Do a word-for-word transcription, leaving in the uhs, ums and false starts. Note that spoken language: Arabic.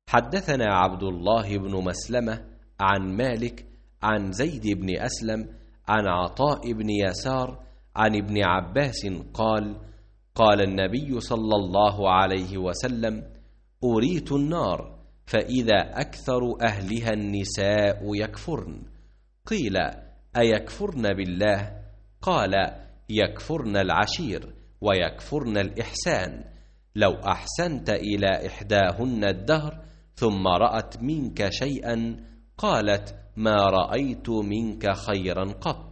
حدثنا عبد الله بن مسلمة عن مالك عن زيد بن أسلم عن عطاء بن يسار عن ابن عباس قال: قال النبي صلى الله عليه وسلم: أريت النار فإذا أكثر أهلها النساء يكفرن. قيل: أيكفرن بالله؟ قال: يكفرن العشير ويكفرن الإحسان. لو أحسنت إلى إحداهن الدهر ثم رأت منك شيئا قالت: ما رأيت منك خيرا قط.